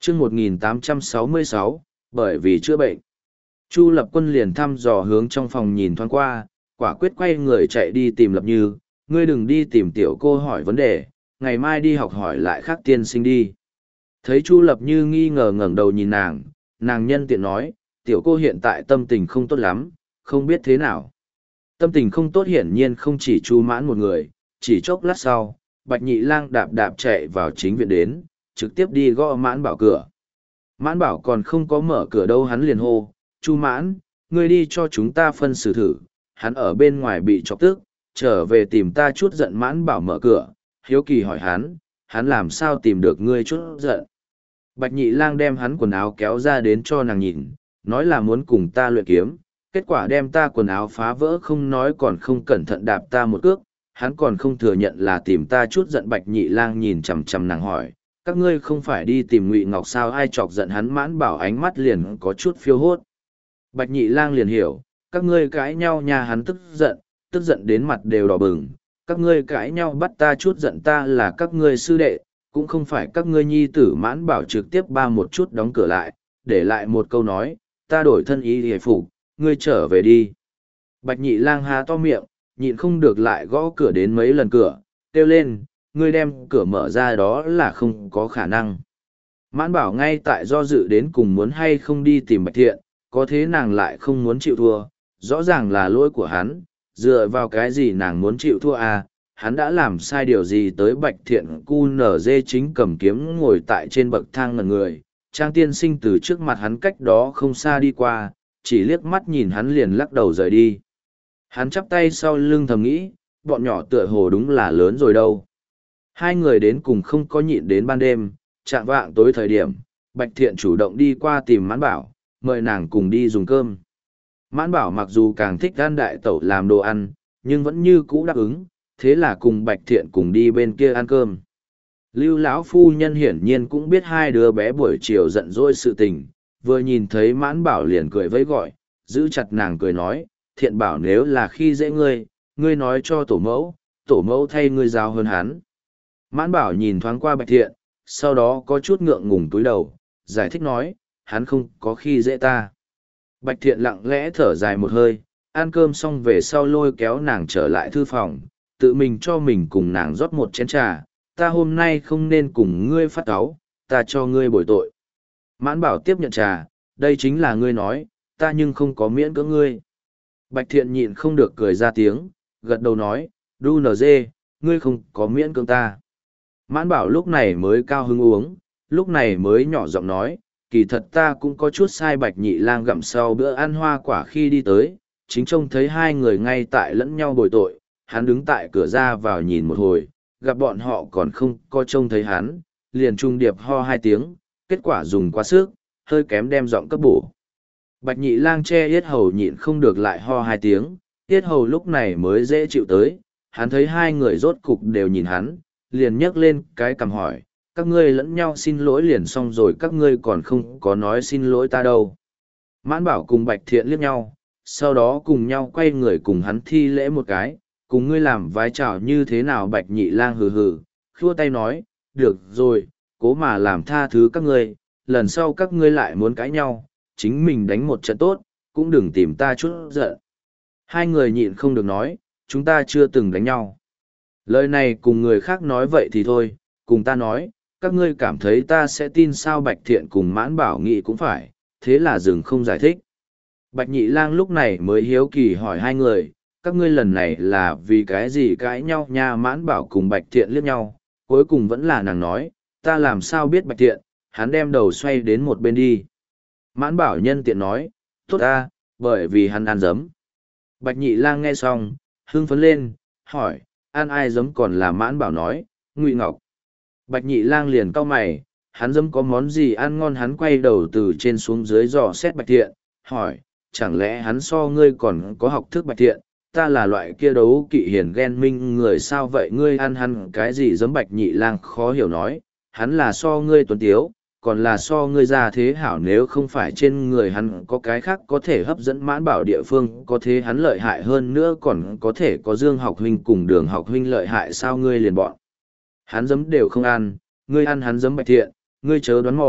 chương 1866, bởi vì chữa bệnh. Chu Lập Quân liền thăm dò hướng trong phòng nhìn thoáng qua, quả quyết quay người chạy đi tìm Lập Như, ngươi đừng đi tìm tiểu cô hỏi vấn đề, ngày mai đi học hỏi lại khác tiên sinh đi. Thấy Chu Lập Như nghi ngờ ngẩng đầu nhìn nàng nhân tiện nói, tiểu cô hiện tại tâm tình không tốt lắm, không biết thế nào. Tâm tình không tốt hiển nhiên không chỉ Chu Mãn một người, chỉ chốc lát sau, Bạch Nhị Lang đạp đạp chạy vào chính viện đến, trực tiếp đi gõ Mãn Bảo cửa. Mãn Bảo còn không có mở cửa đâu hắn liền hô, Chu Mãn, ngươi đi cho chúng ta phân xử thử, hắn ở bên ngoài bị chọc tức, trở về tìm ta chút giận. Mãn Bảo mở cửa, hiếu kỳ hỏi hắn làm sao tìm được ngươi chút giận. Bạch Nhị Lang đem hắn quần áo kéo ra đến cho nàng nhìn, nói là muốn cùng ta luyện kiếm, kết quả đem ta quần áo phá vỡ không nói còn không cẩn thận đạp ta một cước, hắn còn không thừa nhận là tìm ta chút giận. Bạch Nhị Lang nhìn chằm chằm nàng hỏi, các ngươi không phải đi tìm Ngụy Ngọc sao, ai chọc giận hắn. Mãn Bảo ánh mắt liền có chút phiêu hốt. Bạch Nhị Lang liền hiểu, các ngươi cãi nhau nhà hắn tức giận đến mặt đều đỏ bừng, các ngươi cãi nhau bắt ta chút giận, ta là các ngươi sư đệ, cũng không phải các ngươi nhi tử. Mãn Bảo trực tiếp ba một chút đóng cửa lại, để lại một câu nói, ta đổi thân y hề phục, ngươi trở về đi. Bạch Nhị Lang há to miệng, nhịn không được lại gõ cửa đến mấy lần cửa, kêu lên, ngươi đem cửa mở ra đó là không có khả năng. Mãn Bảo ngay tại do dự đến cùng muốn hay không đi tìm Bạch Thiện, có thế nàng lại không muốn chịu thua, rõ ràng là lỗi của hắn, dựa vào cái gì nàng muốn chịu thua à, hắn đã làm sai điều gì tới. Bạch Thiện cu nở dê chính cầm kiếm ngồi tại trên bậc thang ngẩn người, Trang tiên sinh từ trước mặt hắn cách đó không xa đi qua, chỉ liếc mắt nhìn hắn liền lắc đầu rời đi. Hắn chắp tay sau lưng thầm nghĩ, bọn nhỏ tựa hồ đúng là lớn rồi đâu. Hai người đến cùng không có nhịn đến ban đêm, chạng vạng tối thời điểm, Bạch Thiện chủ động đi qua tìm Mãn Bảo, mời nàng cùng đi dùng cơm. Mãn Bảo mặc dù càng thích ăn đại tẩu làm đồ ăn, nhưng vẫn như cũ đáp ứng, thế là cùng Bạch Thiện cùng đi bên kia ăn cơm. Lưu lão phu nhân hiển nhiên cũng biết hai đứa bé buổi chiều giận dỗi sự tình, vừa nhìn thấy Mãn Bảo liền cười vẫy gọi, giữ chặt nàng cười nói, Thiện bảo nếu là khi dễ ngươi nói cho tổ mẫu thay ngươi giáo hơn hắn. Mãn Bảo nhìn thoáng qua Bạch Thiện, sau đó có chút ngượng ngùng túi đầu, giải thích nói, hắn không có khi dễ ta. Bạch Thiện lặng lẽ thở dài một hơi, ăn cơm xong về sau lôi kéo nàng trở lại thư phòng, tự mình cho mình cùng nàng rót một chén trà, ta hôm nay không nên cùng ngươi phát cáu, ta cho ngươi bồi tội. Mãn Bảo tiếp nhận trà, đây chính là ngươi nói, ta nhưng không có miễn cưỡng ngươi. Bạch Thiện nhịn không được cười ra tiếng, gật đầu nói, đu nờ dê, ngươi không có miễn cưỡng ta. Mãn Bảo lúc này mới cao hứng uống, lúc này mới nhỏ giọng nói, kỳ thật ta cũng có chút sai. Bạch Nhị Lang gặm sau bữa ăn hoa quả khi đi tới, chính trông thấy hai người ngay tại lẫn nhau bồi tội, hắn đứng tại cửa ra vào nhìn một hồi, gặp bọn họ còn không có trông thấy hắn, liền trung điệp ho hai tiếng, kết quả dùng quá sức, hơi kém đem giọng cấp bổ. Bạch Nhị Lang che yết hầu nhịn không được lại ho hai tiếng, yết hầu lúc này mới dễ chịu tới, hắn thấy hai người rốt cục đều nhìn hắn, liền nhấc lên cái cằm hỏi, các ngươi lẫn nhau xin lỗi liền xong rồi, các ngươi còn không có nói xin lỗi ta đâu. Mãn Bảo cùng Bạch Thiện liếc nhau, sau đó cùng nhau quay người cùng hắn thi lễ một cái, cùng ngươi làm vái chào như thế nào. Bạch Nhị Lang hừ hừ, khua tay nói, được rồi, cố mà làm tha thứ các ngươi, lần sau các ngươi lại muốn cãi nhau, chính mình đánh một trận tốt, cũng đừng tìm ta chút giận. Hai người nhịn không được nói, chúng ta chưa từng đánh nhau. Lời này cùng người khác nói vậy thì thôi, cùng ta nói, các ngươi cảm thấy ta sẽ tin sao. Bạch Thiện cùng Mãn Bảo nghĩ cũng phải, thế là dừng không giải thích. Bạch Nhị Lang lúc này mới hiếu kỳ hỏi hai người, các ngươi lần này là vì cái gì cãi nhau nha. Mãn Bảo cùng Bạch Thiện liếc nhau, cuối cùng vẫn là nàng nói, ta làm sao biết. Bạch Thiện, hắn đem đầu xoay đến một bên đi. Mãn Bảo nhân tiện nói, tốt ta, bởi vì hắn ăn giấm. Bạch Nhị Lang nghe xong, hưng phấn lên, hỏi, ăn ai giấm? Còn là Mãn Bảo nói, Ngụy Ngọc. Bạch Nhị Lang liền cau mày, hắn giấm có món gì ăn ngon? Hắn quay đầu từ trên xuống dưới dò xét Bạch Thiện, hỏi, chẳng lẽ hắn so ngươi còn có học thức? Bạch Thiện, ta là loại kia đấu kỵ hiền ghen minh người sao vậy, ngươi ăn hắn cái gì giấm? Bạch Nhị Lang khó hiểu nói, hắn là so ngươi tuấn tiếu, còn là so ngươi ra thế hảo, nếu không phải trên người hắn có cái khác có thể hấp dẫn Mãn Bảo địa phương, có thế hắn lợi hại hơn nữa còn có thể có Dương học huynh cùng Đường học huynh lợi hại sao? Ngươi liền bọn hắn giấm đều không ăn, ngươi ăn hắn giấm. Bạch Thiện, ngươi chớ đoán mò,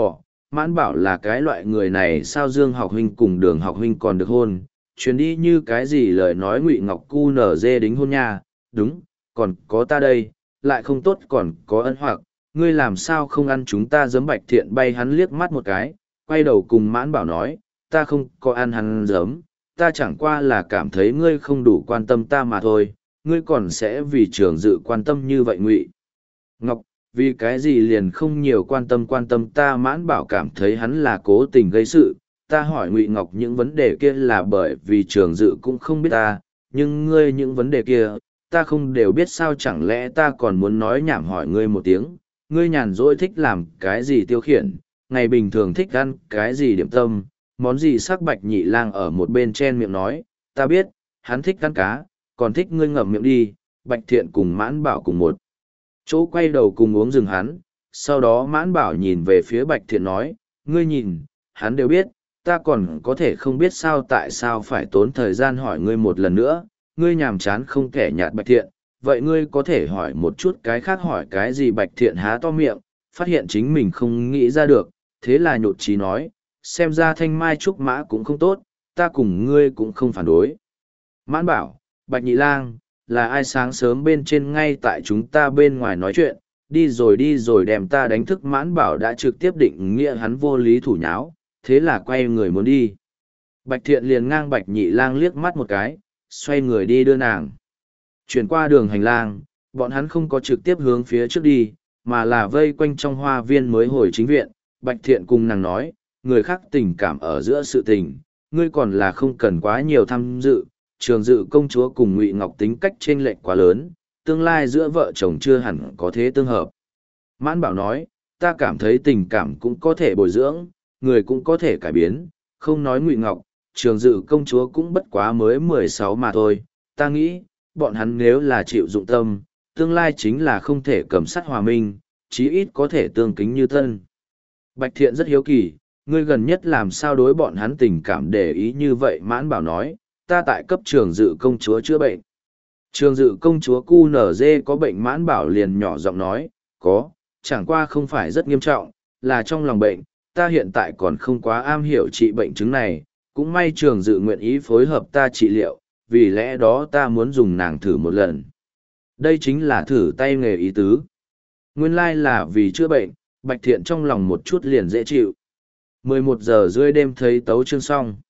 Mãn Bảo là cái loại người này sao Dương học huynh cùng Đường học huynh còn được hôn, chuyến đi như cái gì lời nói Ngụy Ngọc cu nở dê đính hôn nha, đúng, còn có ta đây, lại không tốt còn có ân hoặc, ngươi làm sao không ăn chúng ta giấm. Bạch Thiện bay hắn liếc mắt một cái, quay đầu cùng Mãn Bảo nói, ta không có ăn hắn giấm, ta chẳng qua là cảm thấy ngươi không đủ quan tâm ta mà thôi, ngươi còn sẽ vì Trường Dự quan tâm như vậy. Ngụy Ngọc, vì cái gì liền không nhiều quan tâm ta. Mãn Bảo cảm thấy hắn là cố tình gây sự, ta hỏi Ngụy Ngọc những vấn đề kia là bởi vì Trường Dự cũng không biết ta, nhưng ngươi những vấn đề kia, ta không đều biết sao. Chẳng lẽ ta còn muốn nói nhảm hỏi ngươi một tiếng, ngươi nhàn rỗi thích làm cái gì tiêu khiển, ngày bình thường thích ăn cái gì điểm tâm, món gì sắc. Bạch Nhị Lang ở một bên chen miệng nói, ta biết, hắn thích ăn cá, còn thích ngươi ngậm miệng đi. Bạch Thiện cùng Mãn Bảo cùng một chỗ quay đầu cùng uống rừng hắn, sau đó Mãn Bảo nhìn về phía Bạch Thiện nói, ngươi nhìn, hắn đều biết, ta còn có thể không biết sao. Tại sao phải tốn thời gian hỏi ngươi một lần nữa, ngươi nhàm chán không kẻ nhạt. Bạch Thiện, vậy ngươi có thể hỏi một chút cái khác. Hỏi cái gì? Bạch Thiện há to miệng, phát hiện chính mình không nghĩ ra được, thế là nhột chí nói, xem ra Thanh Mai Trúc Mã cũng không tốt, ta cùng ngươi cũng không phản đối. Mãn Bảo, Bạch Nhị Lang, là ai sáng sớm bên trên ngay tại chúng ta bên ngoài nói chuyện, đi rồi đem ta đánh thức. Mãn Bảo đã trực tiếp định nghĩa hắn vô lý thủ nháo, thế là quay người muốn đi. Bạch Thiện liền ngang Bạch Nhị Lang liếc mắt một cái, xoay người đi đưa nàng. Chuyển qua đường hành lang, bọn hắn không có trực tiếp hướng phía trước đi, mà là vây quanh trong hoa viên mới hồi chính viện. Bạch Thiện cùng nàng nói, người khác tình cảm ở giữa sự tình, ngươi còn là không cần quá nhiều tham dự. Trường Dự công chúa cùng Ngụy Ngọc tính cách chênh lệch quá lớn, tương lai giữa vợ chồng chưa hẳn có thế tương hợp. Mãn Bảo nói, ta cảm thấy tình cảm cũng có thể bồi dưỡng, người cũng có thể cải biến, không nói Ngụy Ngọc, Trường Dự công chúa cũng bất quá mới 16 mà thôi, ta nghĩ, bọn hắn nếu là chịu dụng tâm, tương lai chính là không thể cầm sắt hòa minh, chí ít có thể tương kính như thân. Bạch Thiện rất hiếu kỳ, ngươi gần nhất làm sao đối bọn hắn tình cảm để ý như vậy. Mãn Bảo nói, ta tại cấp Trường Dự công chúa chữa bệnh. Trường Dự công chúa QNZ có bệnh? Mãn Bảo liền nhỏ giọng nói, có, chẳng qua không phải rất nghiêm trọng, là trong lòng bệnh, ta hiện tại còn không quá am hiểu trị bệnh chứng này, cũng may Trường Dự nguyện ý phối hợp ta trị liệu, vì lẽ đó ta muốn dùng nàng thử một lần. Đây chính là thử tay nghề ý tứ. Nguyên lai là vì chữa bệnh. Bạch Thiện trong lòng một chút liền dễ chịu. 11 giờ rưỡi đêm thấy tấu chương xong.